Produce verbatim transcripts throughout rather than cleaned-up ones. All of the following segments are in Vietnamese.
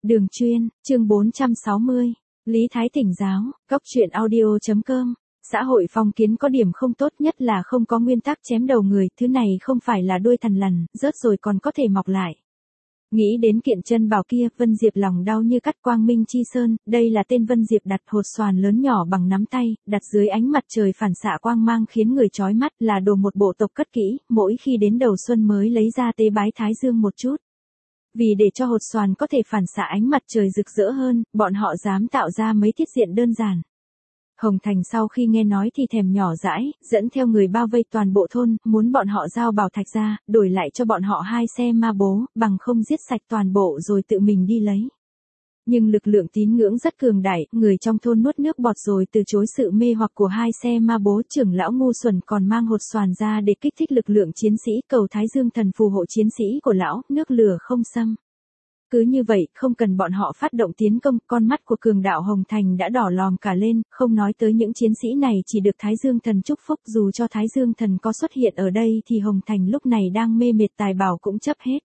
Đường chuyên, chương bốn trăm sáu mươi. Lý Thái thỉnh giáo, góc truyện audio.com. Xã hội phong kiến có điểm không tốt nhất là không có nguyên tắc chém đầu người, thứ này không phải là đuôi thằn lằn, rớt rồi còn có thể mọc lại. Nghĩ đến kiện chân bảo kia, Vân Diệp lòng đau như cắt. Quang Minh Chi Sơn, đây là tên Vân Diệp đặt, hột xoàn lớn nhỏ bằng nắm tay, đặt dưới ánh mặt trời phản xạ quang mang khiến người chói mắt, là đồ một bộ tộc cất kỹ, mỗi khi đến đầu xuân mới lấy ra tế bái Thái Dương một chút. Vì để cho hột xoàn có thể phản xạ ánh mặt trời rực rỡ hơn, bọn họ dám tạo ra mấy thiết diện đơn giản. Hồng Thành sau khi nghe nói thì thèm nhỏ dãi, dẫn theo người bao vây toàn bộ thôn, muốn bọn họ giao bảo thạch ra, đổi lại cho bọn họ hai xe ma bố, bằng không giết sạch toàn bộ rồi tự mình đi lấy. Nhưng lực lượng tín ngưỡng rất cường đại, người trong thôn nuốt nước bọt rồi từ chối sự mê hoặc của hai xe ma bố. Trưởng lão ngu xuẩn còn mang hột xoàn ra để kích thích lực lượng chiến sĩ, cầu Thái Dương thần phù hộ chiến sĩ của lão, nước lửa không xâm. Cứ như vậy, không cần bọn họ phát động tiến công, con mắt của cường đạo Hồng Thành đã đỏ lòm cả lên, không nói tới những chiến sĩ này chỉ được Thái Dương thần chúc phúc, dù cho Thái Dương thần có xuất hiện ở đây thì Hồng Thành lúc này đang mê mệt tài bảo cũng chấp hết.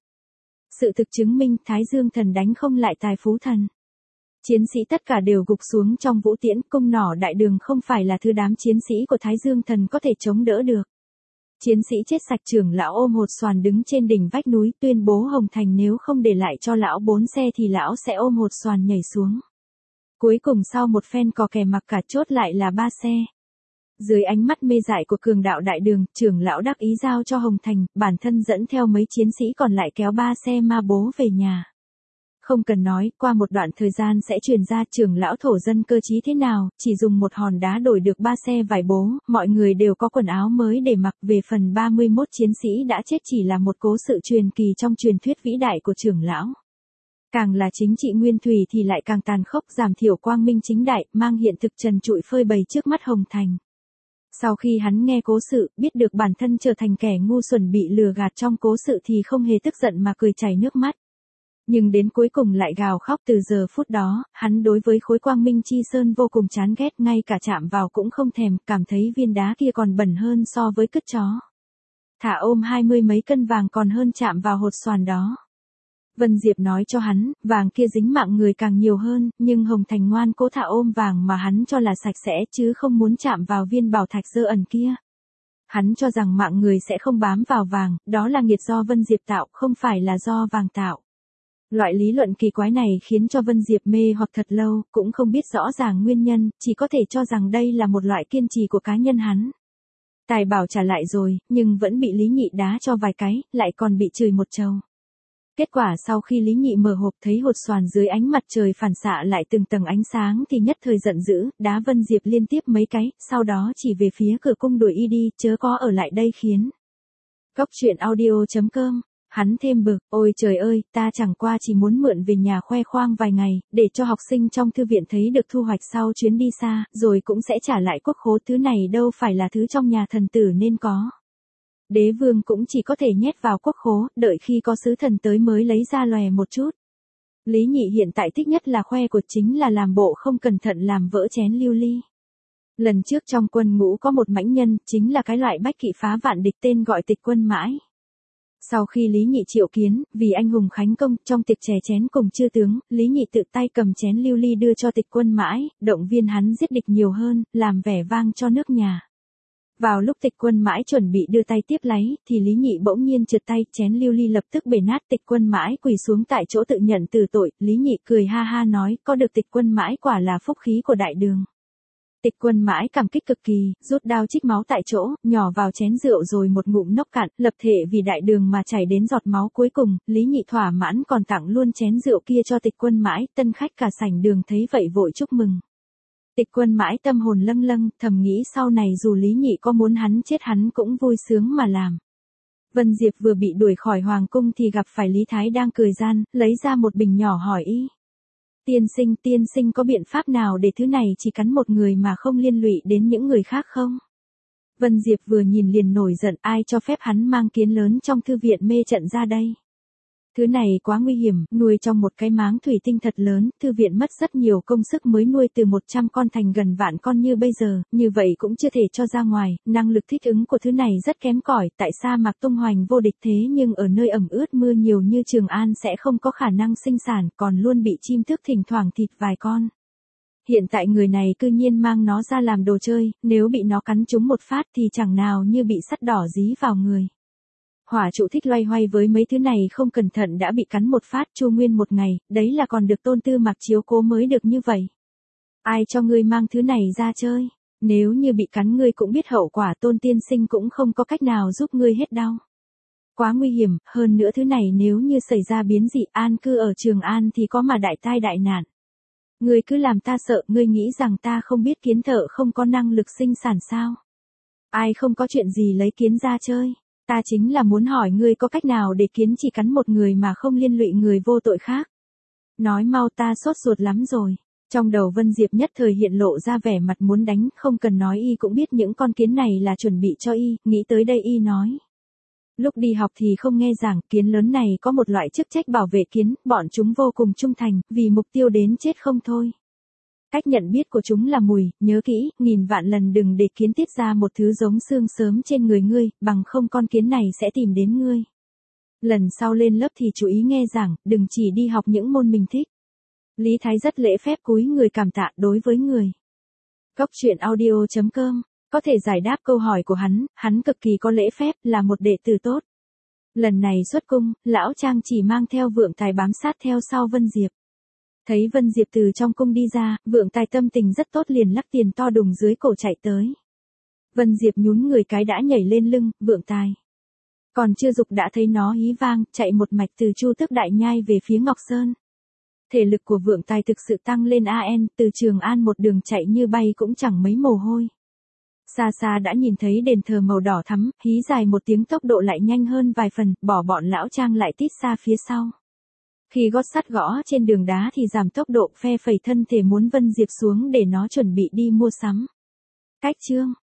Sự thực chứng minh Thái Dương thần đánh không lại Tài Phú thần. Chiến sĩ tất cả đều gục xuống trong vũ tiễn, cung nỏ đại đường không phải là thứ đám chiến sĩ của Thái Dương thần có thể chống đỡ được. Chiến sĩ chết sạch. Trưởng lão ôm hột xoàn đứng trên đỉnh vách núi, tuyên bố Hồng Thành nếu không để lại cho lão bốn xe thì lão sẽ ôm hột xoàn nhảy xuống. Cuối cùng sau một phen cò kè mặc cả chốt lại là ba xe. Dưới ánh mắt mê dại của cường đạo đại đường, trưởng lão đắc ý giao cho Hồng Thành, bản thân dẫn theo mấy chiến sĩ còn lại kéo ba xe ma bố về nhà. Không cần nói, qua một đoạn thời gian sẽ truyền ra trưởng lão thổ dân cơ trí thế nào, chỉ dùng một hòn đá đổi được ba xe vải bố, mọi người đều có quần áo mới để mặc. Về phần ba mươi mốt chiến sĩ đã chết chỉ là một cố sự truyền kỳ trong truyền thuyết vĩ đại của trưởng lão. Càng là chính trị nguyên thủy thì lại càng tàn khốc, giảm thiểu quang minh chính đại, mang hiện thực trần trụi phơi bày trước mắt Hồng Thành. Sau khi hắn nghe cố sự, biết được bản thân trở thành kẻ ngu xuẩn bị lừa gạt trong cố sự thì không hề tức giận mà cười chảy nước mắt. Nhưng đến cuối cùng lại gào khóc. Từ giờ phút đó, hắn đối với khối Quang Minh Chi Sơn vô cùng chán ghét, ngay cả chạm vào cũng không thèm, cảm thấy viên đá kia còn bẩn hơn so với cứt chó. Thả ôm hai mươi mấy cân vàng còn hơn chạm vào hột xoàn đó. Vân Diệp nói cho hắn, vàng kia dính mạng người càng nhiều hơn, nhưng Hồng Thành ngoan cố thả ôm vàng mà hắn cho là sạch sẽ chứ không muốn chạm vào viên bảo thạch dơ ẩn kia. Hắn cho rằng mạng người sẽ không bám vào vàng, đó là nghiệt do Vân Diệp tạo, không phải là do vàng tạo. Loại lý luận kỳ quái này khiến cho Vân Diệp mê hoặc thật lâu, cũng không biết rõ ràng nguyên nhân, chỉ có thể cho rằng đây là một loại kiên trì của cá nhân hắn. Tài bảo trả lại rồi, nhưng vẫn bị Lý Nhị đá cho vài cái, lại còn bị chửi một trầu. Kết quả sau khi Lý Nhị mở hộp thấy hột xoàn dưới ánh mặt trời phản xạ lại từng tầng ánh sáng thì nhất thời giận dữ, đá Vân Diệp liên tiếp mấy cái, sau đó chỉ về phía cửa cung đuổi y đi, chớ có ở lại đây khiến. Góc truyện audio.com. Hắn thêm bực, ôi trời ơi, ta chẳng qua chỉ muốn mượn về nhà khoe khoang vài ngày, để cho học sinh trong thư viện thấy được thu hoạch sau chuyến đi xa, rồi cũng sẽ trả lại quốc khố, thứ này đâu phải là thứ trong nhà thần tử nên có. Đế vương cũng chỉ có thể nhét vào quốc khố, đợi khi có sứ thần tới mới lấy ra lòe một chút. Lý Nhị hiện tại thích nhất là khoe của chính là làm bộ không cẩn thận làm vỡ chén lưu ly. Lần trước trong quân ngũ có một mãnh nhân, chính là cái loại bách kỵ phá vạn địch tên gọi Tịch Quân Mãi. Sau khi Lý Nhị triệu kiến, vì anh hùng khánh công, trong tiệc chè chén cùng chư tướng, Lý Nhị tự tay cầm chén lưu ly đưa cho Tịch Quân Mãi, động viên hắn giết địch nhiều hơn, làm vẻ vang cho nước nhà. Vào lúc Tịch Quân Mãi chuẩn bị đưa tay tiếp lấy, thì Lý Nhị bỗng nhiên trượt tay, chén lưu ly lập tức bể nát. Tịch Quân Mãi quỳ xuống tại chỗ tự nhận từ tội, Lý Nhị cười ha ha nói, có được Tịch Quân Mãi quả là phúc khí của đại đường. Tịch Quân Mãi cảm kích cực kỳ, rút đao chích máu tại chỗ, nhỏ vào chén rượu rồi một ngụm nốc cạn, lập thể vì đại đường mà chảy đến giọt máu cuối cùng. Lý Nhị thỏa mãn còn tặng luôn chén rượu kia cho Tịch Quân Mãi, tân khách cả sảnh đường thấy vậy vội chúc mừng. Tịch Quân Mãi tâm hồn lâng lâng, thầm nghĩ sau này dù Lý Nhị có muốn hắn chết hắn cũng vui sướng mà làm. Vân Diệp vừa bị đuổi khỏi hoàng cung thì gặp phải Lý Thái đang cười gian, lấy ra một bình nhỏ hỏi y. Tiên sinh, tiên sinh có biện pháp nào để thứ này chỉ cắn một người mà không liên lụy đến những người khác không? Vân Diệp vừa nhìn liền nổi giận, ai cho phép hắn mang kiến lớn trong thư viện mê trận ra đây? Thứ này quá nguy hiểm, nuôi trong một cái máng thủy tinh thật lớn, thư viện mất rất nhiều công sức mới nuôi từ một trăm con thành gần vạn con như bây giờ, như vậy cũng chưa thể cho ra ngoài, năng lực thích ứng của thứ này rất kém cỏi, tại sa mạc tung hoành vô địch thế nhưng ở nơi ẩm ướt mưa nhiều như Trường An sẽ không có khả năng sinh sản, còn luôn bị chim tước thỉnh thoảng thịt vài con. Hiện tại người này cư nhiên mang nó ra làm đồ chơi, nếu bị nó cắn trúng một phát thì chẳng nào như bị sắt đỏ dí vào người. Hỏa trụ thích loay hoay với mấy thứ này không cẩn thận đã bị cắn một phát chu nguyên một ngày, đấy là còn được Tôn Tư Mạc chiếu cố mới được như vậy. Ai cho ngươi mang thứ này ra chơi, nếu như bị cắn ngươi cũng biết hậu quả, Tôn tiên sinh cũng không có cách nào giúp ngươi hết đau. Quá nguy hiểm, hơn nữa thứ này nếu như xảy ra biến dị an cư ở Trường An thì có mà đại tai đại nạn. Ngươi cứ làm ta sợ, ngươi nghĩ rằng ta không biết kiến thợ không có năng lực sinh sản sao? Ai không có chuyện gì lấy kiến ra chơi? Ta chính là muốn hỏi ngươi có cách nào để kiến chỉ cắn một người mà không liên lụy người vô tội khác. Nói mau, ta sốt ruột lắm rồi. Trong đầu Vân Diệp nhất thời hiện lộ ra vẻ mặt muốn đánh, không cần nói y cũng biết những con kiến này là chuẩn bị cho y, nghĩ tới đây y nói. Lúc đi học thì không nghe giảng, kiến lớn này có một loại chức trách bảo vệ kiến, bọn chúng vô cùng trung thành, vì mục tiêu đến chết không thôi. Cách nhận biết của chúng là mùi, nhớ kỹ, nghìn vạn lần đừng để kiến tiết ra một thứ giống xương sớm trên người ngươi, bằng không con kiến này sẽ tìm đến ngươi. Lần sau lên lớp thì chú ý nghe giảng, đừng chỉ đi học những môn mình thích. Lý Thái rất lễ phép cúi người cảm tạ đối với người. Cốc truyện audio chấm com có thể giải đáp câu hỏi của hắn, hắn cực kỳ có lễ phép, là một đệ tử tốt. Lần này xuất cung, lão Trang chỉ mang theo Vượng Tài bám sát theo sau Vân Diệp. Thấy Vân Diệp từ trong cung đi ra, Vượng Tài tâm tình rất tốt liền lắc tiền to đùng dưới cổ chạy tới. Vân Diệp nhún người cái đã nhảy lên lưng, Vượng Tài. Còn chưa dục đã thấy nó hí vang, chạy một mạch từ Chu Tước Đại Nhai về phía Ngọc Sơn. Thể lực của Vượng Tài thực sự tăng lên an, từ Trường An một đường chạy như bay cũng chẳng mấy mồ hôi. Xa xa đã nhìn thấy đền thờ màu đỏ thắm, hí dài một tiếng tốc độ lại nhanh hơn vài phần, bỏ bọn lão Trang lại tít xa phía sau. Khi gót sắt gõ trên đường đá thì giảm tốc độ, phe phẩy thân thể muốn Vân Diệp xuống để nó chuẩn bị đi mua sắm. Cách chương